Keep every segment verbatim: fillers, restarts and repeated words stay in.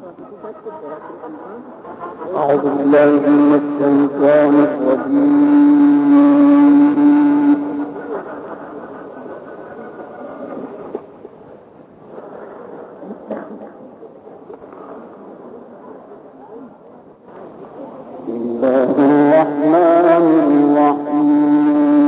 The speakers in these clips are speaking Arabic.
أعوذ بالله من الشيطان الرجيم. بسم الله الرحمن الرحيم.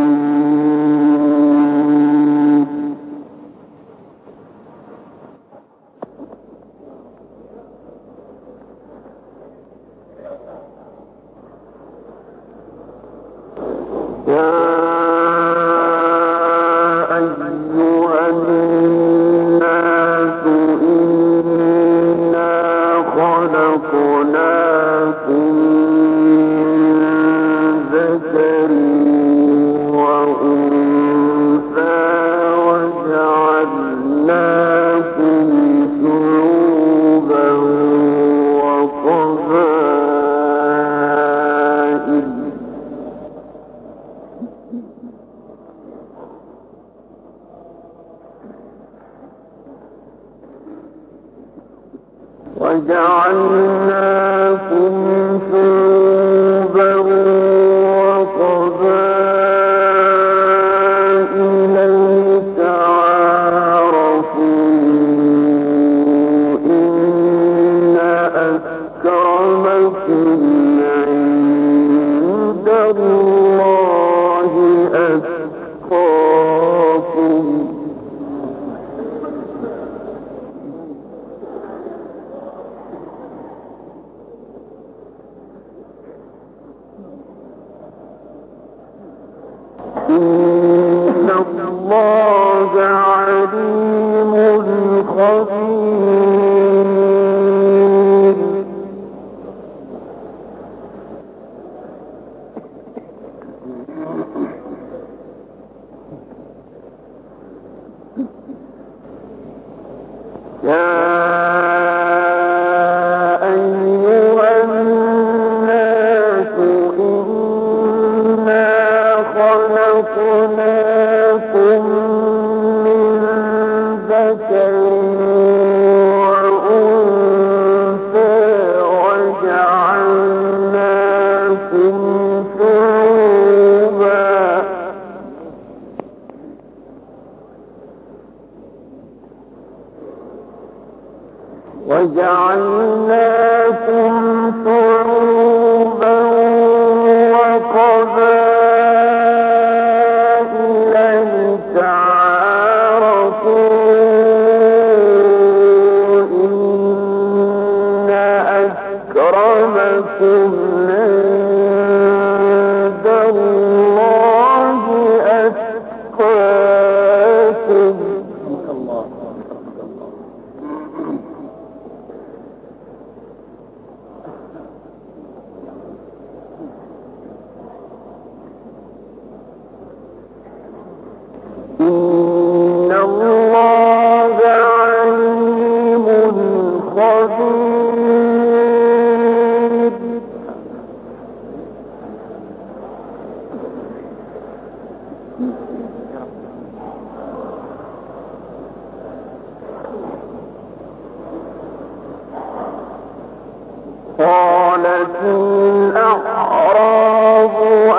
وجعلناكم شعوبا وقبائل لتعارفوا إن أكرمكم عند الله أتقاكم. إن الله عليم خبير. يا خلقناكم من ذكر وأنثى وجعلناكم شعوبا وجعلناكم شعوبا وقبائل تعارفوا إن أكرمكم عند الله أتقاكم. إن الله عليم خبير. قالت الأعراب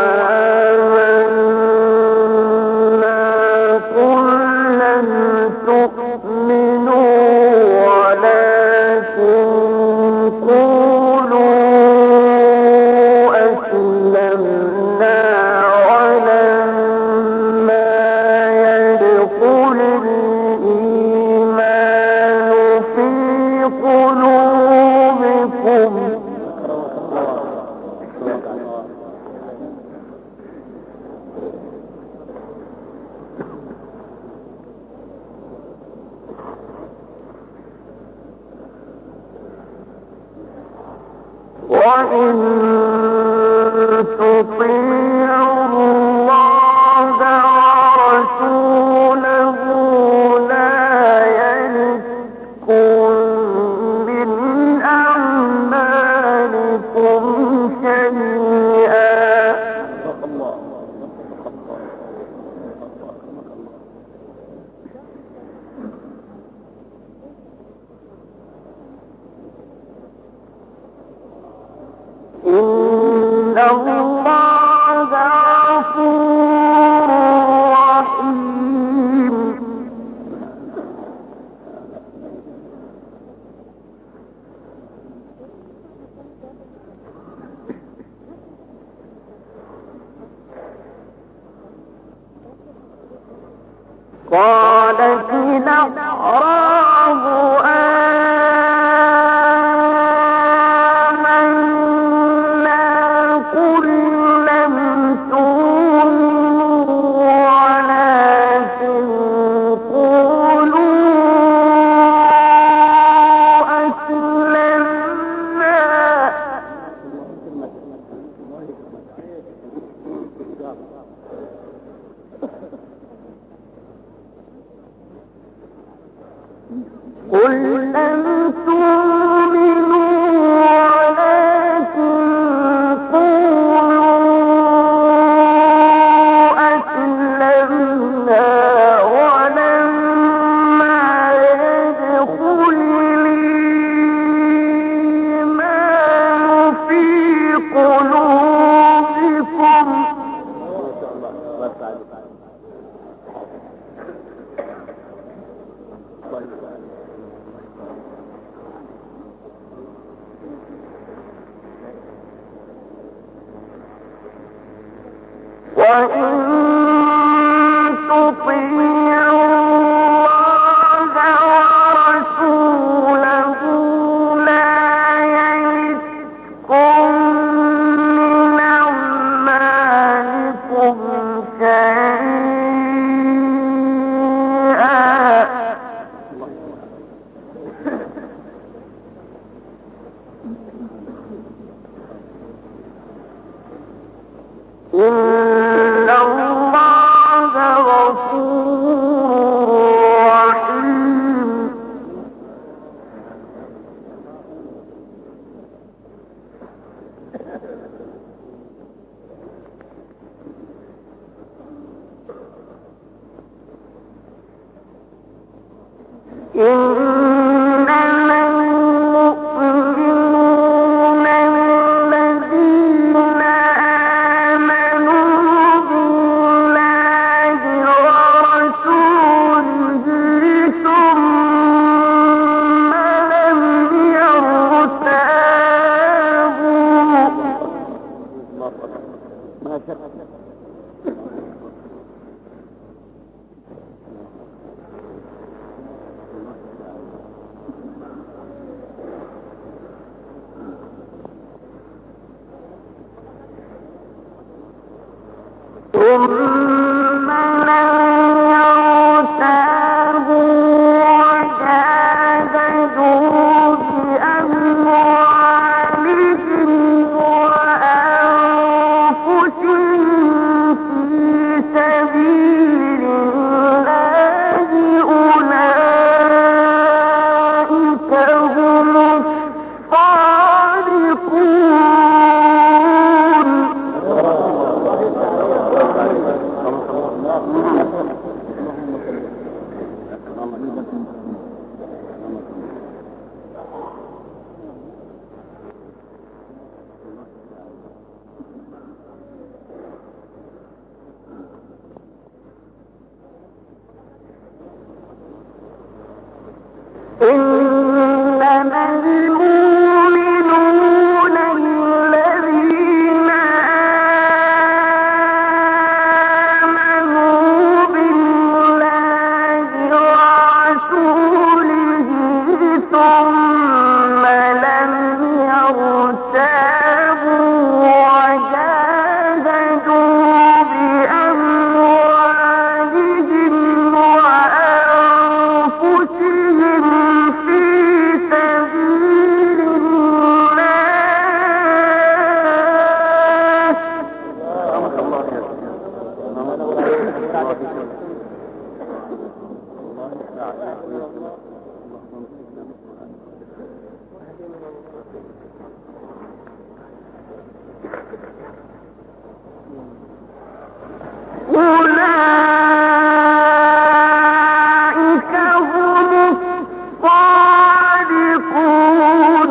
وإن تطيعوا الله ورسوله لا يلدكم من أعمالكم شيئا. قالت الأعراب آمنا قل لم تؤمنوا ولكن قولوا أسلمنا قل لم تؤمنوا ولكن قولوا أسلمنا ولما يدخل الإيمان في قلوبكم وإن تطيعوا الله ورسوله لا يلدكم من أعمالكم شيئا إن الله غفور رحيم إنما المؤمنون الذين آمنوا بالله ورسوله ثم لم يرتابوا ثم لم يرتابوا وجاهدوا بأموالهم وأنفسهم في سبيل الله أولئك هم الصادقون. إنما المؤمنون الذين آمنوا بالله ورسوله ثم لم يرتابوا وجاهدوا بأموالهم وأنفسهم في سبيل أولئك هم الصادقون.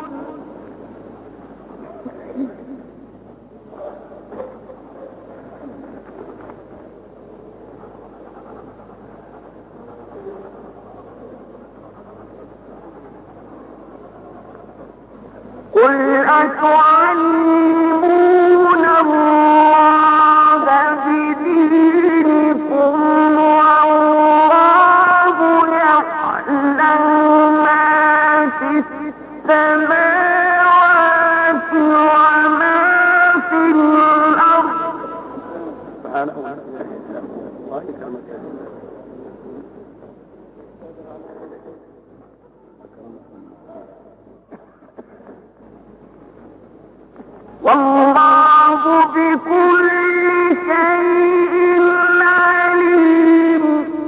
قل أتعلمون الله بدينكم والله والله بكل شيء عليم.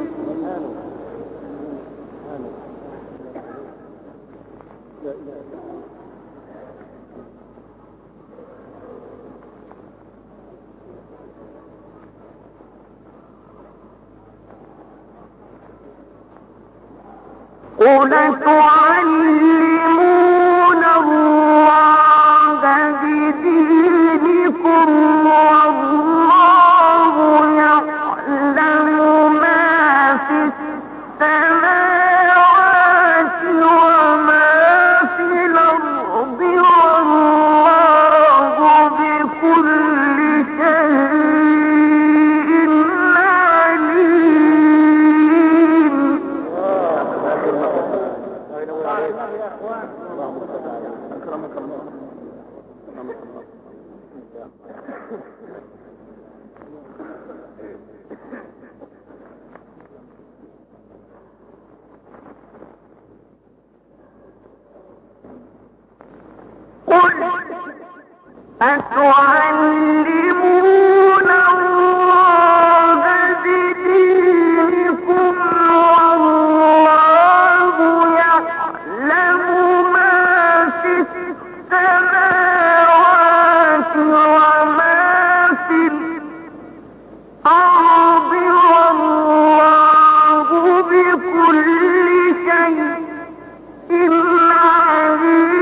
قل تعلمون الله بدينكم والله يعلم ما في السماوات وما في الأرض والله بكل شيء عليم. أكرمك الله. أكرمك الله. قل أتعلمون الله بدينكم والله يعلم ما في السماوات وما في الأرض والله بكل شيء عليم.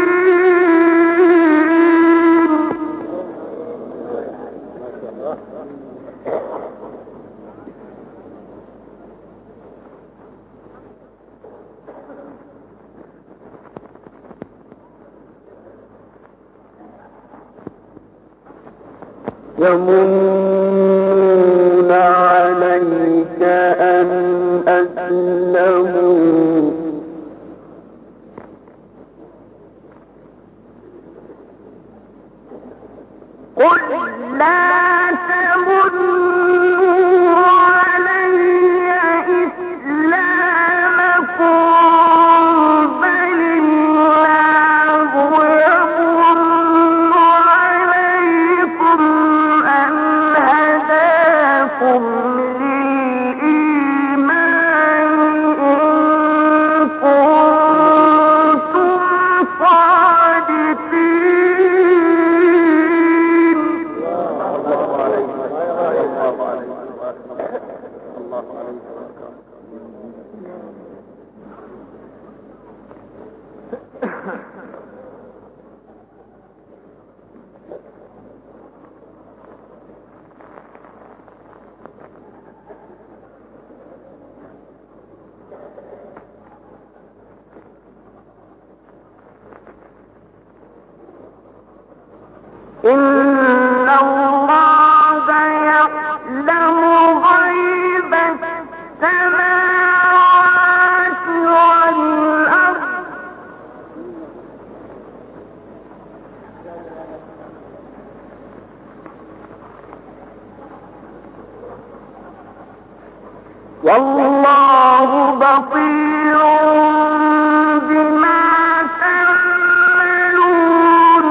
يمنون عليك أن أسلموا قل لا تمنوا علي إسلامكم بل الله يمن عليكم أن هداكم للإيمان إن كنتم صادقين. الله عليك الله عليك. إن الله يعلم غيب السماوات والأرض والله بصير بما تعملون.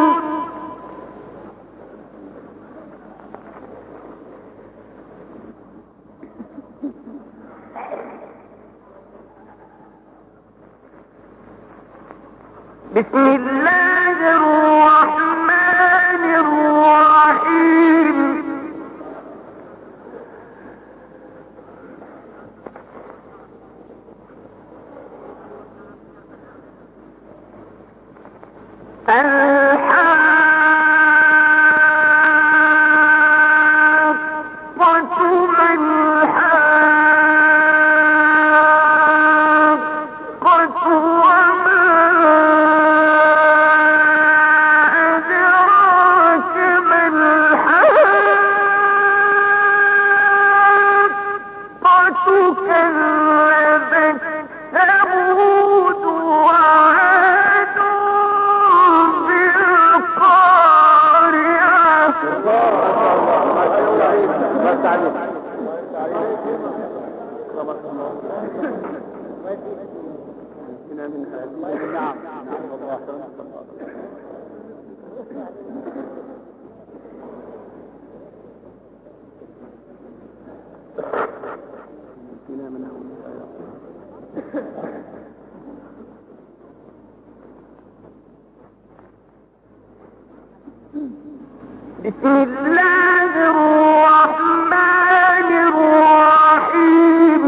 بسم الله الرحمن الرحيم. الحاقة ما الحاقة وما أدراك ما الحاقة كذبت ثمود وعاد بسم الله الرحمن الرحيم.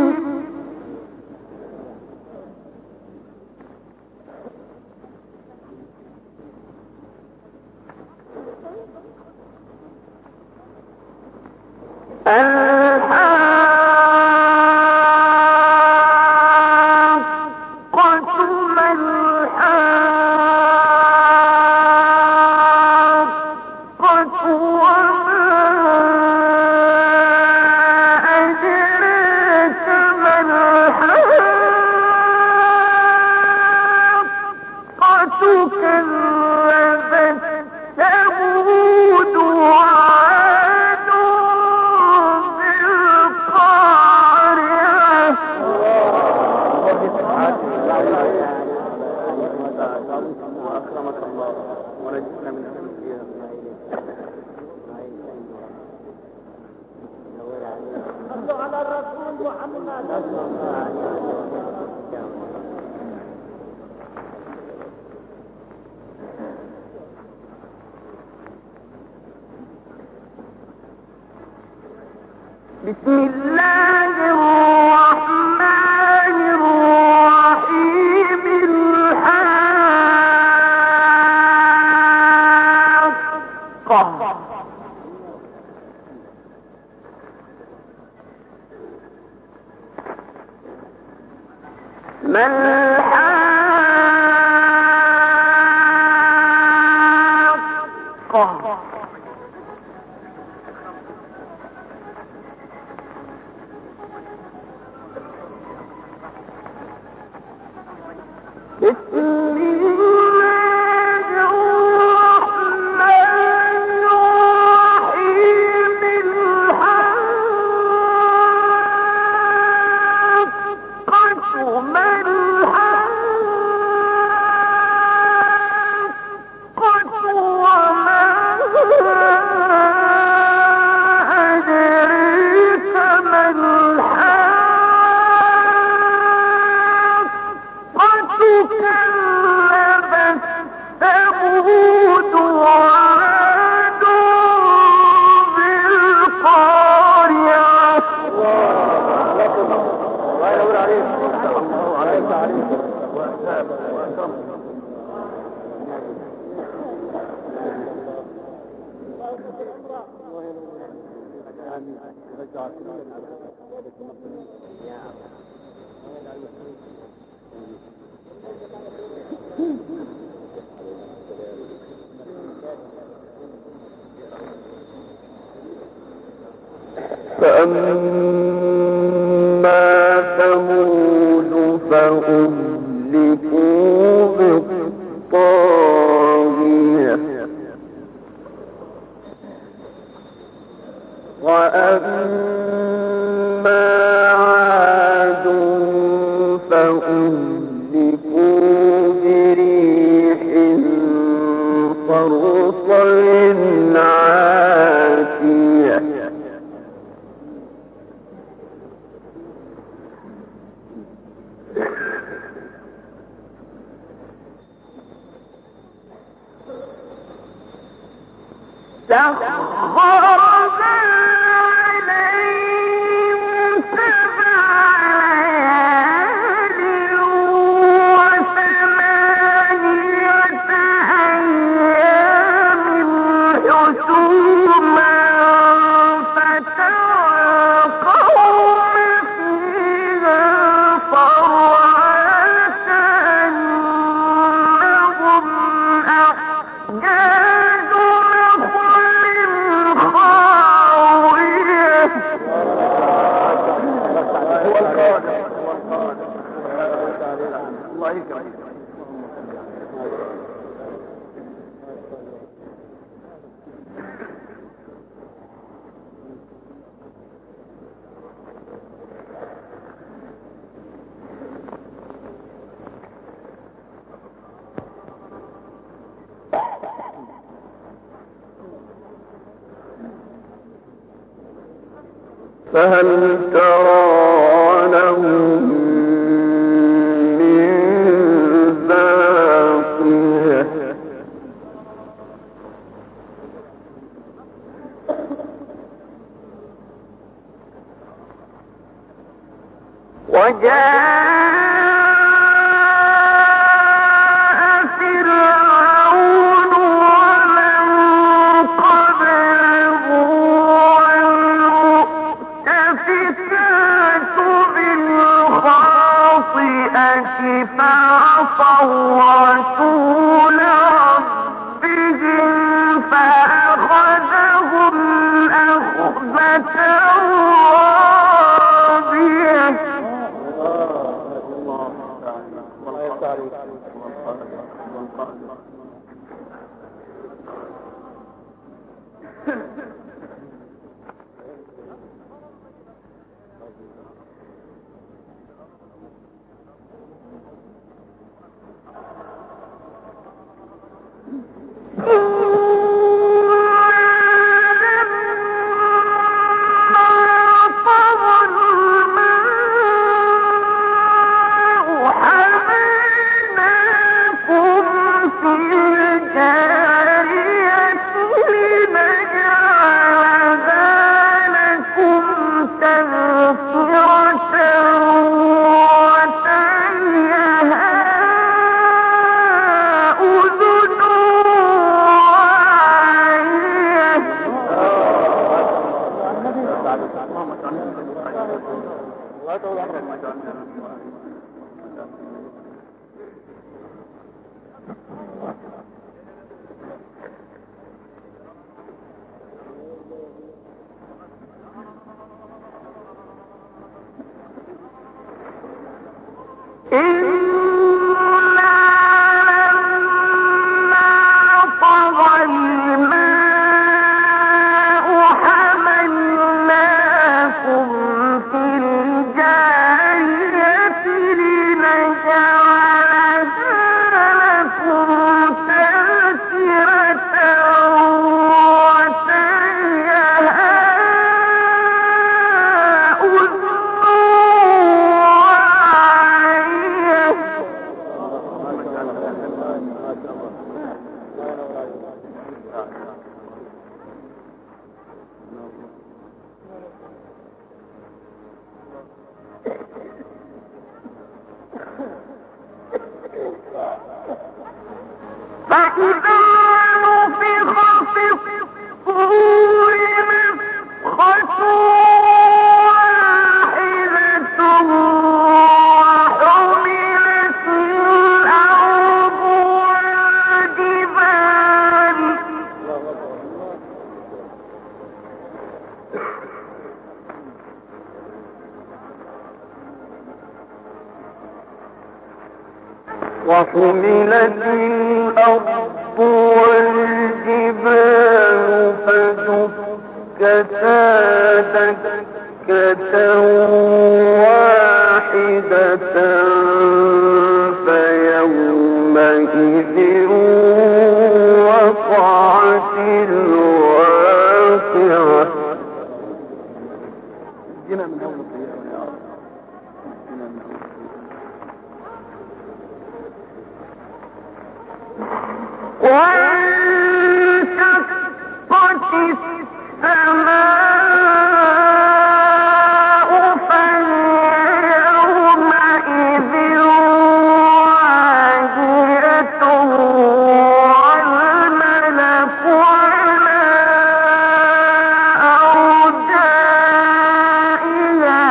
بسم الله الرحمن الرحيم. الحاقة ما الحاقة بسم الله الرحمن الرحيم. الحاقة ما الحاقة وما أدريك ما الحاقة كذبت ثمود وعاد بالقارعة. الله ينور عليك. الله عليك عليك. فأما ثمود فأهلكوا بالطاغية وأما عاد فأهلكوا بريح صرصر عاتية سخرها عليهم سبع ليال وثمانية أيام حسوما فترى القوم فيها صرعى كأنهم أعجاز فهل ترى لهم من باقية وحملت الأرض والجبال فدكتا دكة واحدة فيومئذ وقعت الواقعة. جنا من هول الطيارة يا رب، جنا من هول وانشقت السماء فيومئذ واهية والملك على أرجائها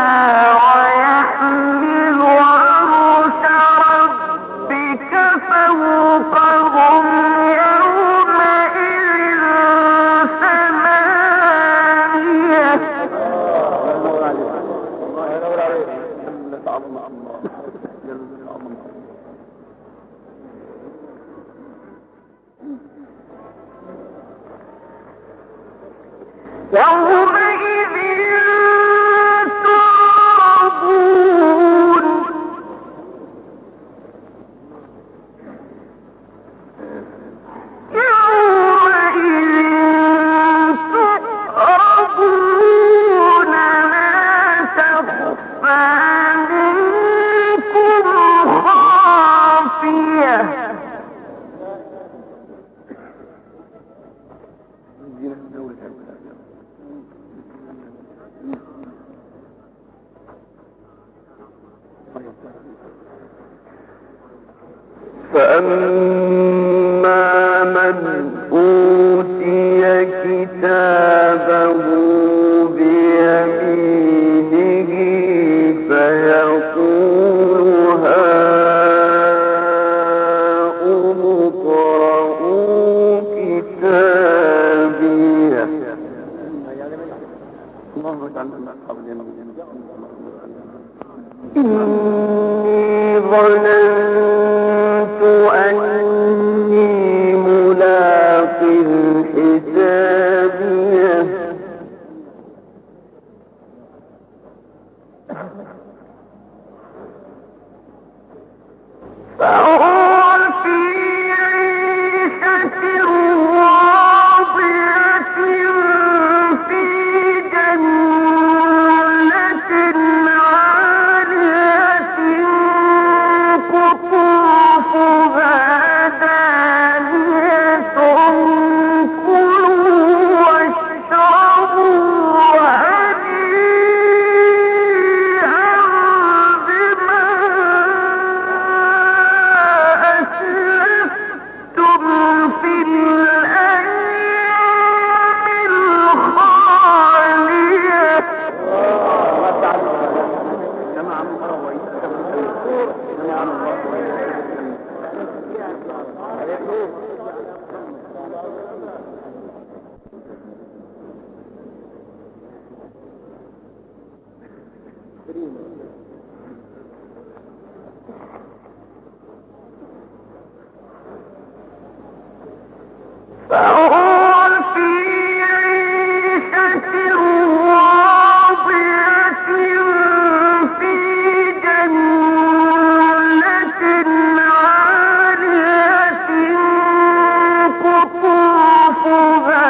ويحمل عرش ربك فوقهم يومئذ تعرضون يومئذ تعرضون لا تخفى منكم خافية. فأما من أوتي كتابه بيمينه فيقول هاؤم اقرءوا كتابيه. اللهم اجعلنا من أصحاب اليمين. إني ظننت أني ملاق حسابيه فهو في عيشة راضية في جنة عالية قطوفها دانية كلوا واشربوا هنيئا بما أسلفتم في الأيام الخالية. كما عم الله ويسكم كما عم الله فهو في عيشة راضية في جنة عالية قطوفها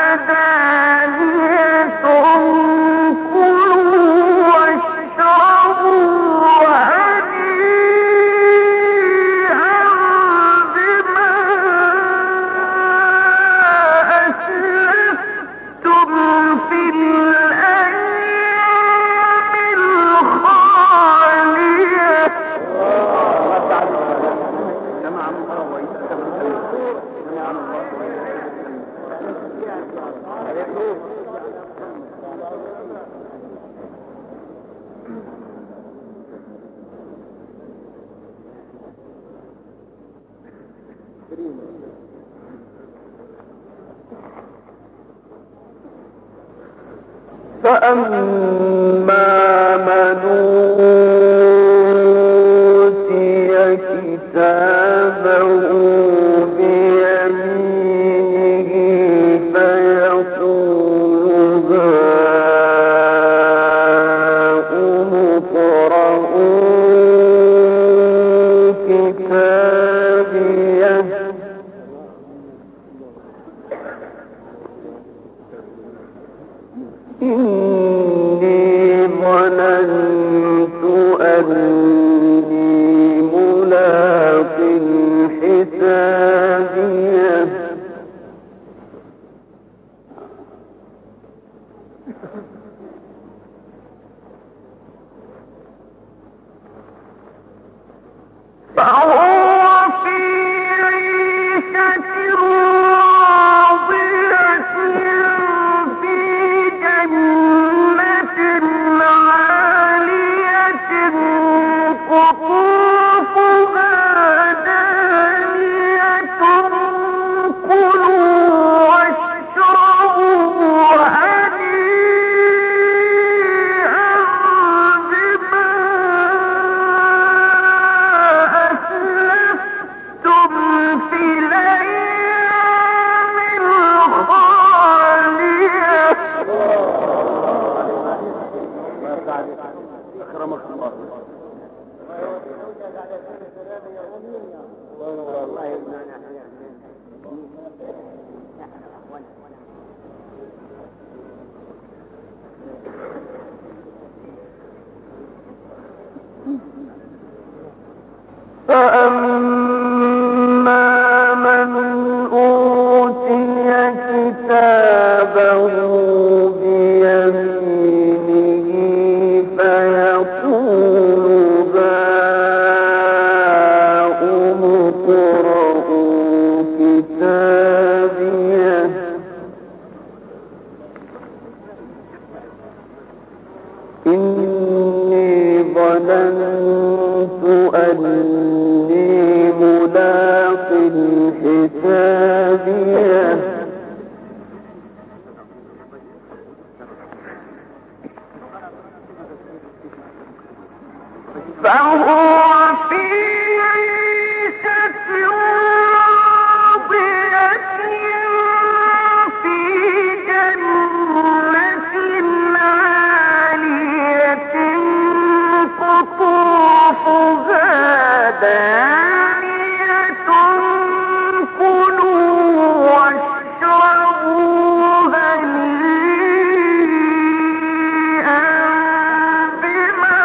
دانية كلوا واشربوا هنيئا بما أسلفتم في الأيام الخالية. كما عم الله ويسكم كما عم الله فأما من أوتي كتابه بيمينه فيقول هاؤم اقرءوا كتابيه إني ظننت أني ملاق حسابيه فهو في عيشة راضية في جنة عالية قطوفها دانية كلوا واشربوا هنيئا بما أسلفتم في الأيام الخالية. أكرمك الله. فأما من أوتي كتابه بيمينه فيقول هاؤم كتابيه إني ظننت أني ملاق حسابيه فهو في عيشة راضية في جنة عالية قطوفها دانية كلوا واشربوا هنيئا بما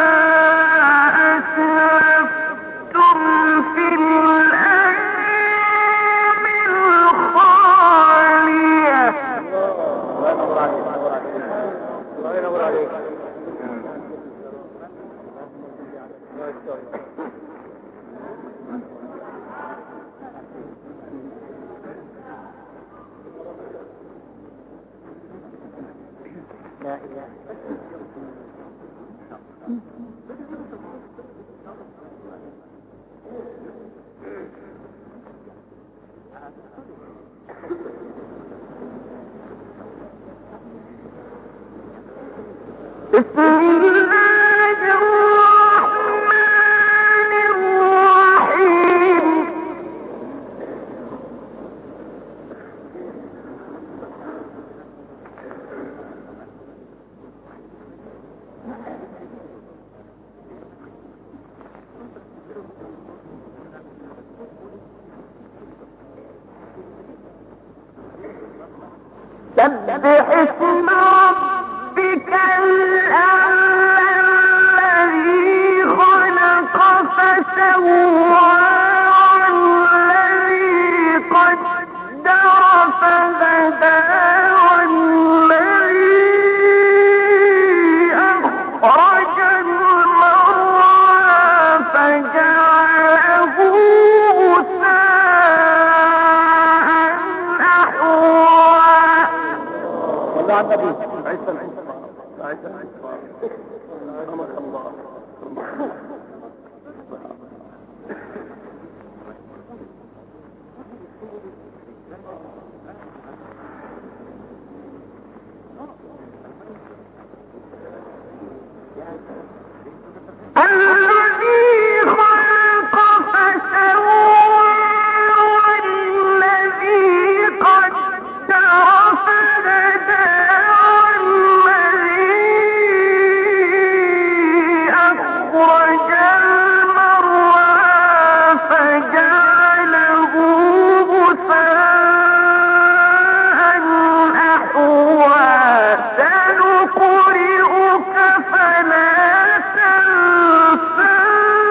أسلفتم في الأيام الخالية. الله ينور عليك. لا إله بسم الله الرحمن الرحيم. سبح اسم ربك الأعلى الذي خلق فسوى والذي قدر فهدى والذي أخرج المرعى فجعله غثاء أحوى. والله عن النبي عيسى عيسى رحمك الله. الذي خلق فسوى والذي قدر فهدى والذي أخرج المرعى فجعله غثاء أحوى. سنقرئك فلا تنسى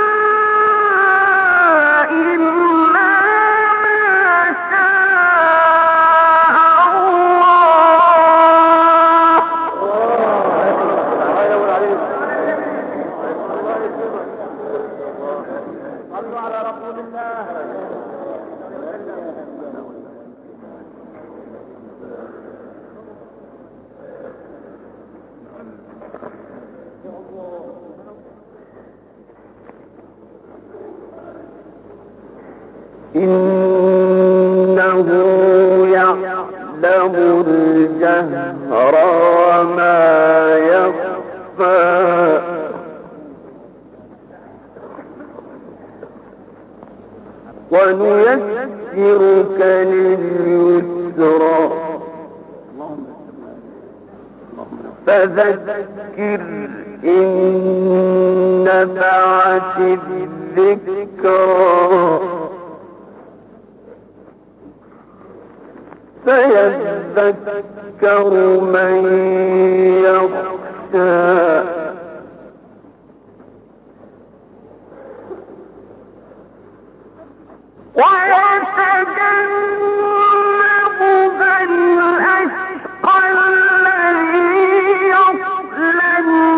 إلا ما شاء الله. الله ينور عليك. صلوا على رسول الله. إنه يعلم الجهر وما يخفى ونيسرك لليسرى فذكر إن نفعت الذكرى سيذكر من يخشى ويتجنبها الأشقى الذي يصلى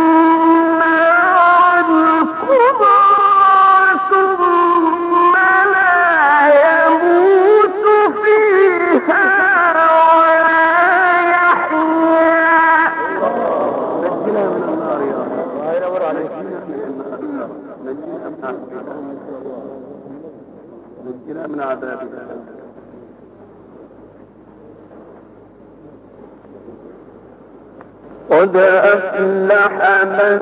النار الكبرى ثم لا يموت عذابها. قد أفلح من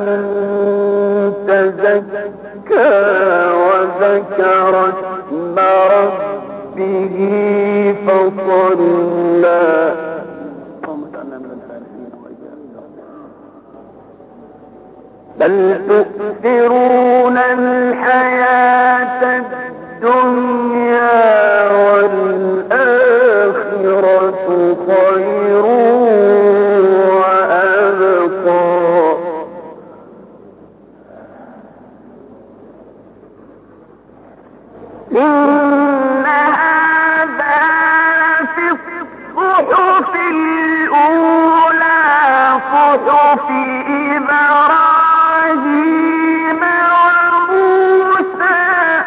تزكى وذكر اسم ربه فصلى بل تؤثرون الحياة الدنيا والآخرة خير إن هذا في الصحف الأولى صحف إبراهيم وموسى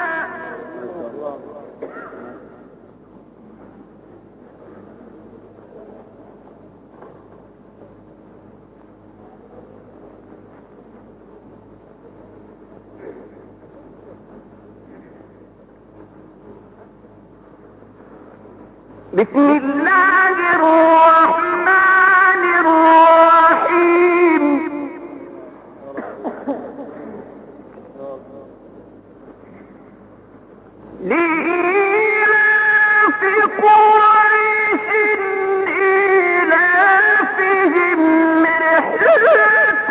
بسم الله الرحمن الرحيم لإيلاف قريش إيلافهم رحلة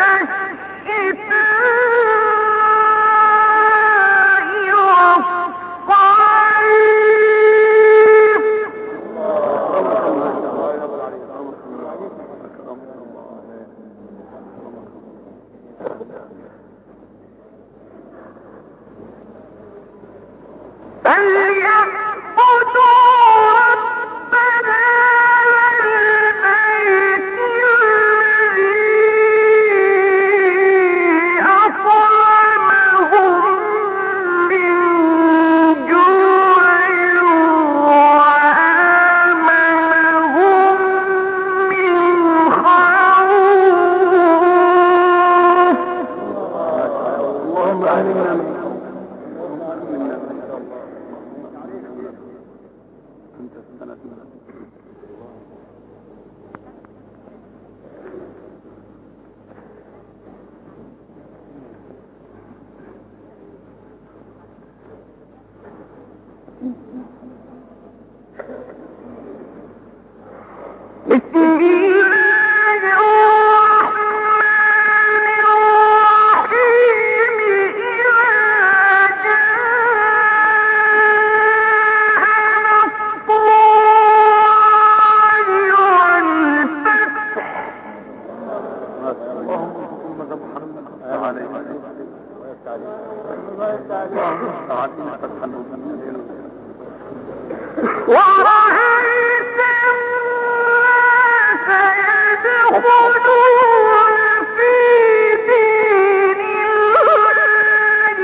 الشتاء والصيف فليعبدوا رب هذا البيت الذي أطعمهم من جوع وآمنهم من خوف. اللهم أهلنا من بسم الله الرحمن الرحيم إذا جاء نصر الله والفتح ورأيت الناس يدخلون في دين الله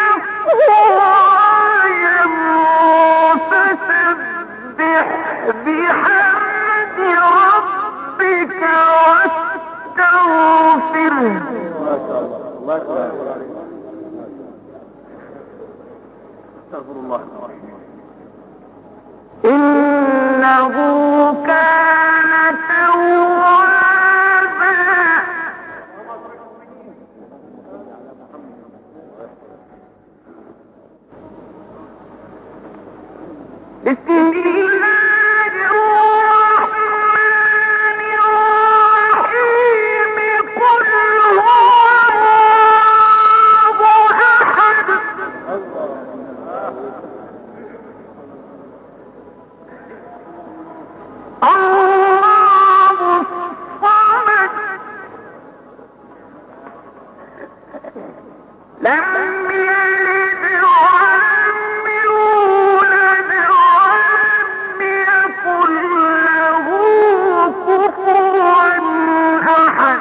أفواجا فسبح بحمد ربك واستغفره. استغفر الله إنه كان توابا. بسم الله الرحمن الرحيم قل هو الله أحد الله الصمد لم يلد ولم يولد ولم يكن له كفوا أحد.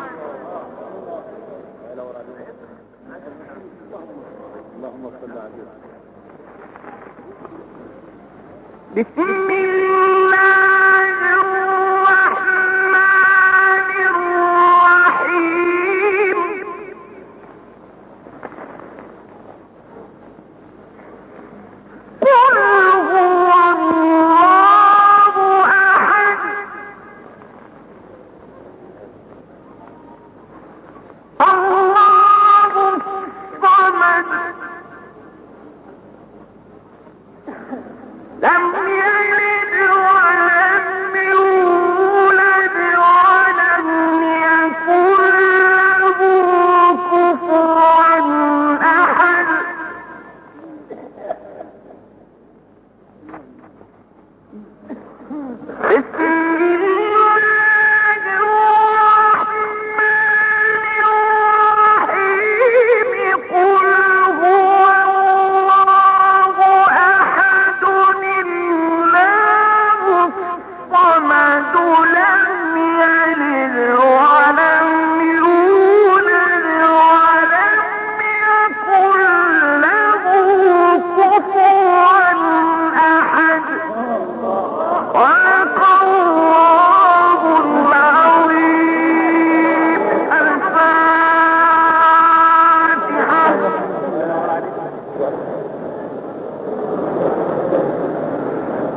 اللهم صل عليه. بسم الله الرحمن الرحيم قل هو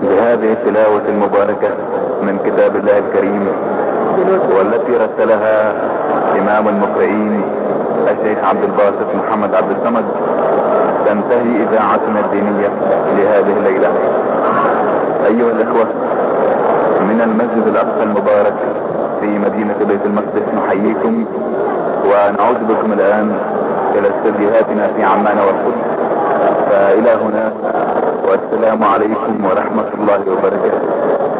بهذه التلاوة المباركة من كتاب الله الكريم، والتي رتلها إمام المقرئين الشيخ عبد الباسط محمد عبد الصمد، تنتهي إذاعتنا الدينية لهذه الليلة. أيها الإخوة، من المسجد الأقصى المبارك في مدينة بيت المقدس نحييكم، ونعود بكم الآن إلى استديوهاتنا في عمان والقدس. فإلى هنا، والسلام عليكم ورحمة الله وبركاته.